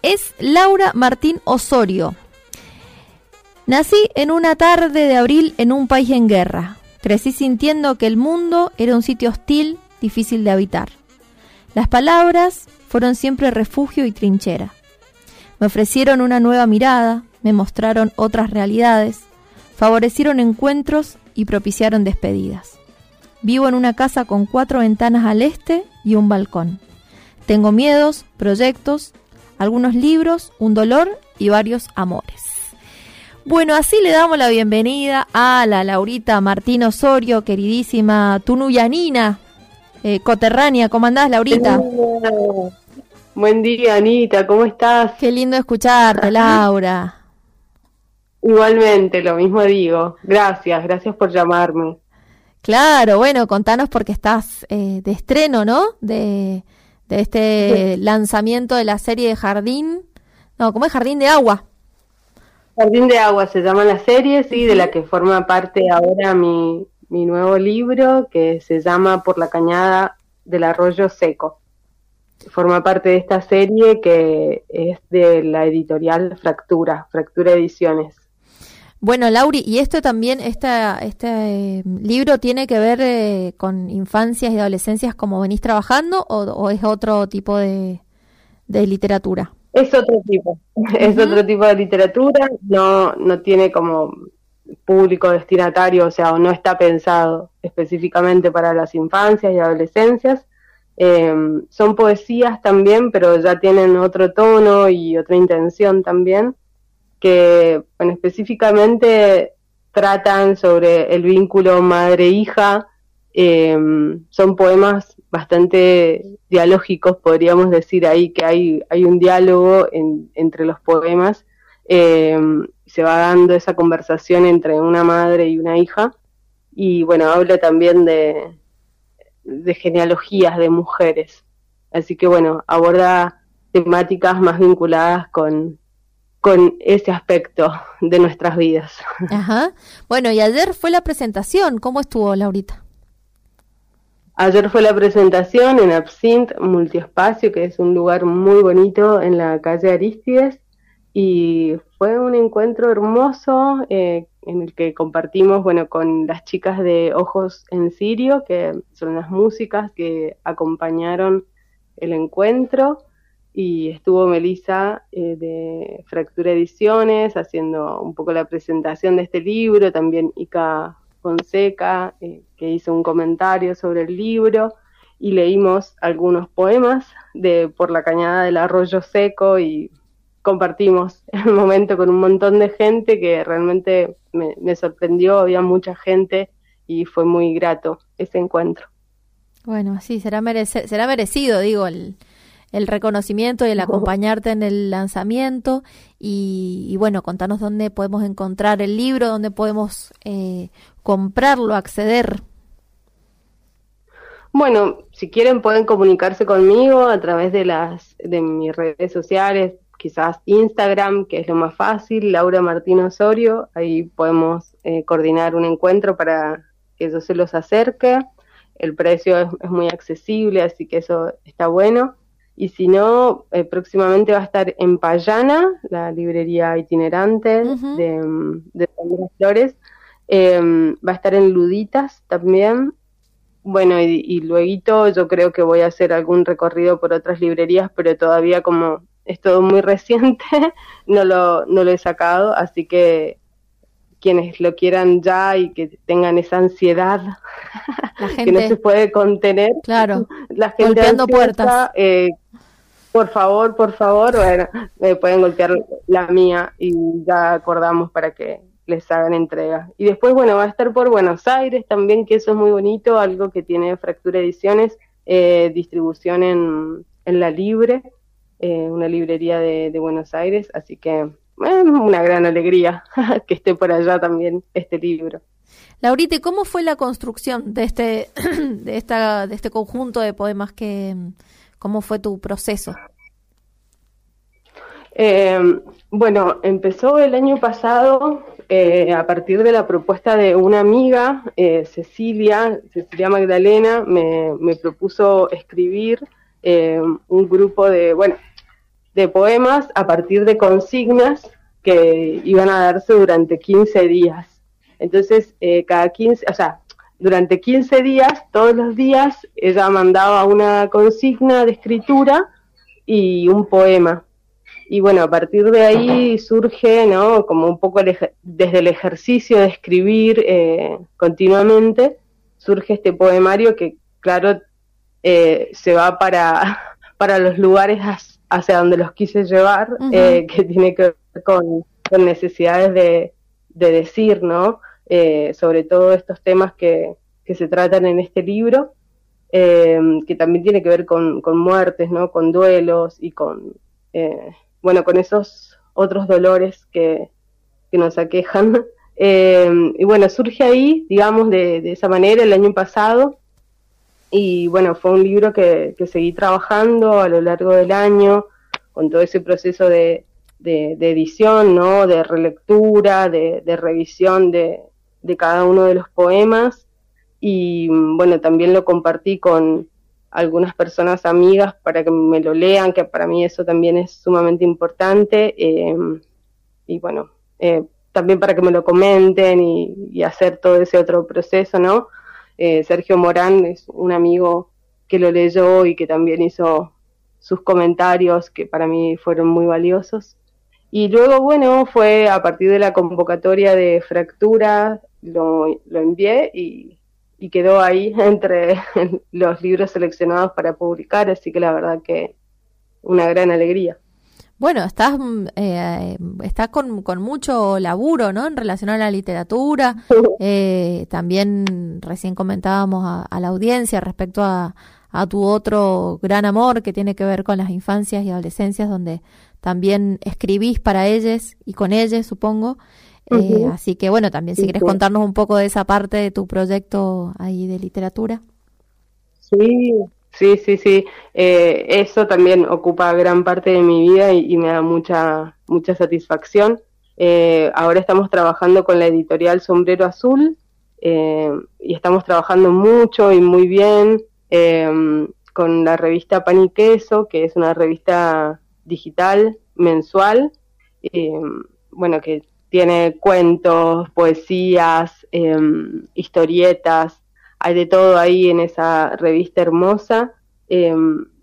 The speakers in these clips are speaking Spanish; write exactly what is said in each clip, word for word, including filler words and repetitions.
es Laura Martín Osorio. Nací en una tarde de abril en un país en guerra. Crecí sintiendo que el mundo era un sitio hostil, difícil de habitar. Las palabras fueron siempre refugio y trinchera. Me ofrecieron una nueva mirada, me mostraron otras realidades, favorecieron encuentros y propiciaron despedidas. Vivo en una casa con cuatro ventanas al este y un balcón. Tengo miedos, proyectos, algunos libros, un dolor y varios amores. Bueno, así le damos la bienvenida a la Laurita Martín Osorio, queridísima tunuyanina, eh, coterránea. ¿Cómo andás, Laurita? Hola. Buen día, Anita, ¿cómo estás? Qué lindo escucharte, Laura. Igualmente, lo mismo digo. Gracias, gracias por llamarme. Claro, bueno, contanos porque estás eh, de estreno, ¿no? De, de este sí. lanzamiento de la serie de Jardín. No, ¿cómo es? Jardín de Agua. Jardín de Agua se llama la serie, sí, de la que forma parte ahora mi, mi nuevo libro, que se llama Por la cañada del arroyo seco. Forma parte de esta serie que es de la editorial Fractura, Fractura Ediciones. Bueno, Lauri, ¿y esto también, esta, este eh, libro tiene que ver eh, con infancias y adolescencias como venís trabajando o, o es otro tipo de, de literatura? Es otro tipo, uh-huh. es otro tipo de literatura, no, no tiene como público destinatario, o sea, no está pensado específicamente para las infancias y adolescencias. Eh, son poesías también, pero ya tienen otro tono y otra intención también, que bueno, específicamente tratan sobre el vínculo madre-hija. Eh, son poemas bastante dialógicos, podríamos decir ahí que hay, hay un diálogo en, entre los poemas, eh, se va dando esa conversación entre una madre y una hija, y bueno, habla también de, de genealogías de mujeres, así que bueno, aborda temáticas más vinculadas con, con ese aspecto de nuestras vidas. Ajá. Bueno, y ayer fue la presentación, ¿cómo estuvo, Laurita? Ayer fue la presentación en Absint Multiespacio, que es un lugar muy bonito en la calle Arístides, y fue un encuentro hermoso eh, en el que compartimos, bueno, con las chicas de Ojos en Sirio, que son las músicas que acompañaron el encuentro, y estuvo Melissa eh, de Fractura Ediciones haciendo un poco la presentación de este libro, también Ica Fonseca, eh, que hizo un comentario sobre el libro, y leímos algunos poemas de Por la cañada del arroyo seco, y compartimos el momento con un montón de gente que realmente me, me sorprendió, había mucha gente y fue muy grato ese encuentro. Bueno, sí, será, merece, será merecido, digo, el, el reconocimiento y el acompañarte en el lanzamiento, y, y bueno, contanos dónde podemos encontrar el libro, dónde podemos eh, comprarlo, acceder. Bueno, si quieren pueden comunicarse conmigo a través de las de mis redes sociales, quizás Instagram, que es lo más fácil, Laura Martín Osorio, ahí podemos eh, coordinar un encuentro para que yo se los acerque. El precio es, es muy accesible, así que eso está bueno. Y si no, eh, próximamente va a estar en Payana, la librería itinerante uh-huh. de, de Sandra Flores. Eh, va a estar en Luditas también. Bueno, y, y luego yo creo que voy a hacer algún recorrido por otras librerías, pero todavía como es todo muy reciente, no lo, no lo he sacado, así que quienes lo quieran ya y que tengan esa ansiedad la gente, que no se puede contener, claro, la gente golpeando ansiosa, puertas. Eh, por favor, por favor, bueno, me pueden golpear la mía y ya acordamos para que les hagan entrega. Y después, bueno, va a estar por Buenos Aires también, que eso es muy bonito, algo que tiene Fractura Ediciones, eh, distribución en, en La Libre, eh, una librería de, de Buenos Aires, así que es eh, una gran alegría que esté por allá también este libro. Laurita, ¿cómo fue la construcción de este de esta de este conjunto de poemas? Que ¿cómo fue tu proceso? Eh, bueno, empezó el año pasado eh, a partir de la propuesta de una amiga, eh, Cecilia, Cecilia Magdalena, me, me propuso escribir eh, un grupo de, bueno, de poemas a partir de consignas que iban a darse durante quince días. Entonces, eh, cada quince, o sea, durante quince días, todos los días, ella mandaba una consigna de escritura y un poema. Y bueno, a partir de ahí surge, ¿no? Como un poco el desde el ejercicio de escribir eh, continuamente, surge este poemario que, claro, eh, se va para, para los lugares hacia donde los quise llevar, uh-huh. eh, que tiene que ver con, con necesidades de, de decir, ¿no? Eh, sobre todo estos temas que, que se tratan en este libro, eh, que también tiene que ver con, con muertes, ¿no? Con duelos y con, eh, bueno, con esos otros dolores que, que nos aquejan. Eh, y bueno, surge ahí, digamos, de, de esa manera el año pasado, y bueno, fue un libro que, que seguí trabajando a lo largo del año, con todo ese proceso de, de, de edición, ¿no? De relectura, de, de revisión de, de cada uno de los poemas, y bueno, también lo compartí con algunas personas amigas para que me lo lean, que para mí eso también es sumamente importante, eh, y bueno, eh, también para que me lo comenten y, y hacer todo ese otro proceso, ¿no? Eh, Sergio Morán es un amigo que lo leyó y que también hizo sus comentarios que para mí fueron muy valiosos. Y luego, bueno, fue a partir de la convocatoria de Fractura, lo, lo envié y, y quedó ahí entre los libros seleccionados para publicar, así que la verdad que una gran alegría. Bueno, estás eh, estás con, con mucho laburo, ¿no? En relación a la literatura. Eh, también recién comentábamos a, a la audiencia respecto a, a tu otro gran amor que tiene que ver con las infancias y adolescencias, donde también escribís para ellas y con ellas, supongo. Eh, uh-huh. Así que bueno, también si sí, querés sí. contarnos un poco de esa parte de tu proyecto ahí de literatura. Sí. Sí, sí, sí. Eh, eso también ocupa gran parte de mi vida y, y me da mucha mucha satisfacción. Eh, ahora estamos trabajando con la editorial Sombrero Azul eh, y estamos trabajando mucho y muy bien eh, con la revista Pan y Queso, que es una revista digital mensual, eh, bueno, que tiene cuentos, poesías, eh, historietas. Hay de todo ahí en esa revista hermosa, eh,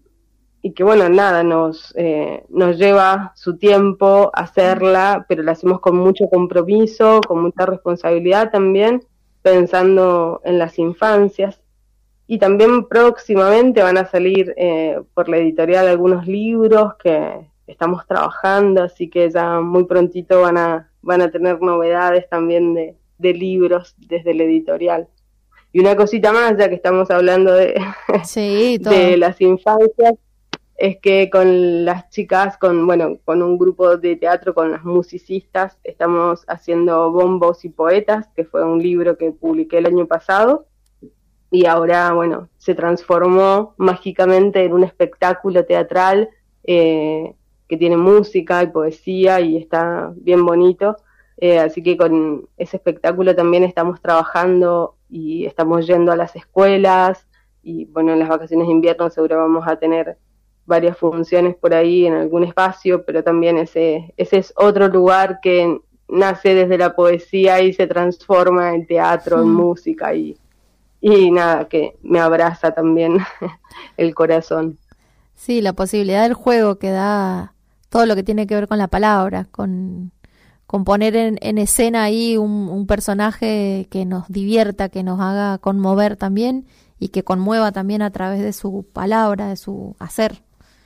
y que bueno, nada, nos, eh, nos lleva su tiempo hacerla, pero la hacemos con mucho compromiso, con mucha responsabilidad también, pensando en las infancias. Y también próximamente van a salir eh, por la editorial algunos libros que estamos trabajando, así que ya muy prontito van a, van a tener novedades también de, de libros desde la editorial. Y una cosita más, ya que estamos hablando de, sí, de las infancias, es que con las chicas, con bueno, con un grupo de teatro, con las musicistas, estamos haciendo Bombos y Poetas, que fue un libro que publiqué el año pasado, y ahora, bueno, se transformó mágicamente en un espectáculo teatral eh, que tiene música y poesía y está bien bonito. Eh, así que con ese espectáculo también estamos trabajando y estamos yendo a las escuelas y bueno, en las vacaciones de invierno seguro vamos a tener varias funciones por ahí en algún espacio, pero también ese, ese es otro lugar que nace desde la poesía y se transforma en teatro, sí. en música y, y nada, que me abraza también el corazón. Sí, la posibilidad del juego que da todo lo que tiene que ver con la palabra, con... con poner en, en escena ahí un, un personaje que nos divierta, que nos haga conmover también y que conmueva también a través de su palabra, de su hacer.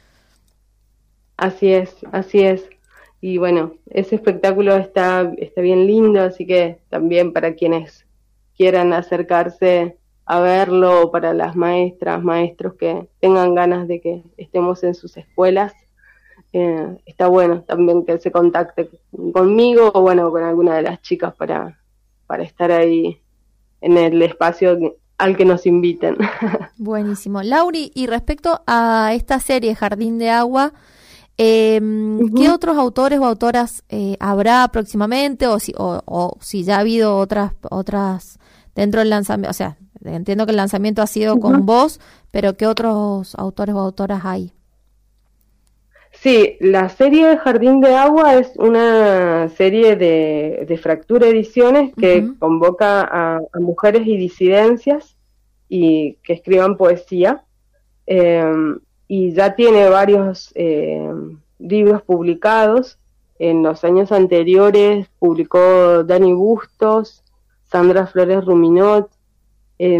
Así es, así es. Y bueno, ese espectáculo está, está bien lindo, así que también para quienes quieran acercarse a verlo, o para las maestras, maestros que tengan ganas de que estemos en sus escuelas, Eh, está bueno también que se contacte conmigo o bueno, con alguna de las chicas para, para estar ahí en el espacio que, al que nos inviten. Buenísimo. Lauri, y respecto a esta serie Jardín de Agua, eh, uh-huh. ¿qué otros autores o autoras eh, habrá próximamente o si, o, o si ya ha habido otras otras dentro del lanzamiento? O sea, entiendo que el lanzamiento ha sido uh-huh. con vos, pero ¿qué otros autores o autoras hay? Sí, la serie Jardín de Agua es una serie de, de Fractura Ediciones que Uh-huh. convoca a, a mujeres y disidencias y que escriban poesía. Eh, y ya tiene varios eh, libros publicados. En los años anteriores publicó Dani Bustos, Sandra Flores Ruminot, eh,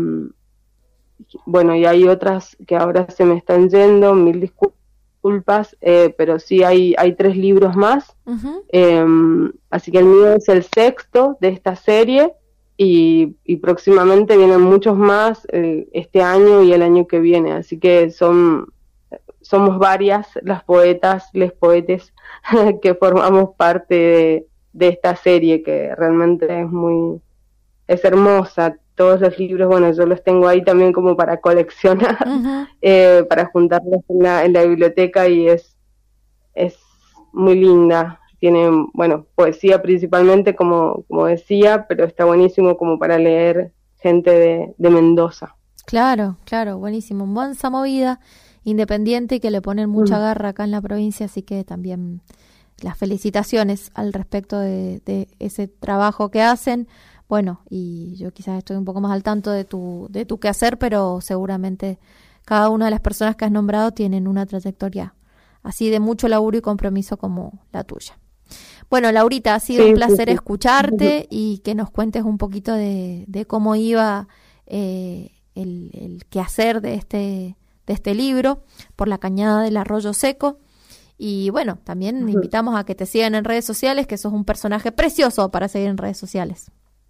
bueno, y hay otras que ahora se me están yendo, mil disculpas, eh, pero sí hay, hay tres libros más. Uh-huh. Eh, así que el mío es el sexto de esta serie y, y próximamente vienen muchos más eh, este año y el año que viene, así que son somos varias las poetas, les poetes que formamos parte de, de esta serie que realmente es muy, es hermosa. Todos los libros, bueno, yo los tengo ahí también como para coleccionar, uh-huh. eh, para juntarlos en la, en la biblioteca y es, es muy linda. Tiene, bueno, poesía principalmente, como, como decía, pero está buenísimo como para leer gente de, de Mendoza. Claro, claro, buenísimo. Buena movida independiente que le ponen mucha garra acá en la provincia, así que también las felicitaciones al respecto de, de ese trabajo que hacen. Bueno, y yo quizás estoy un poco más al tanto de tu de tu quehacer, pero seguramente cada una de las personas que has nombrado tienen una trayectoria así de mucho laburo y compromiso como la tuya. Bueno, Laurita, ha sido sí, un placer sí, sí. escucharte y que nos cuentes un poquito de, de cómo iba eh, el, el quehacer de este de este libro, Por la cañada del arroyo seco. Y bueno, también uh-huh. invitamos a que te sigan en redes sociales, que sos un personaje precioso para seguir en redes sociales.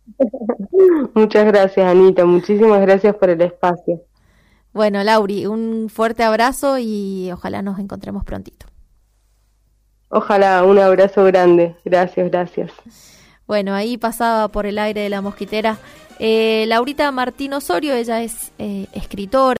Muchas gracias, Anita. Muchísimas gracias por el espacio. Bueno, Lauri, un fuerte abrazo y ojalá nos encontremos prontito. Ojalá, un abrazo grande. Gracias, gracias. Bueno, ahí pasaba por el aire de la mosquitera eh, Laurita Martín Osorio. Ella es eh, escritora.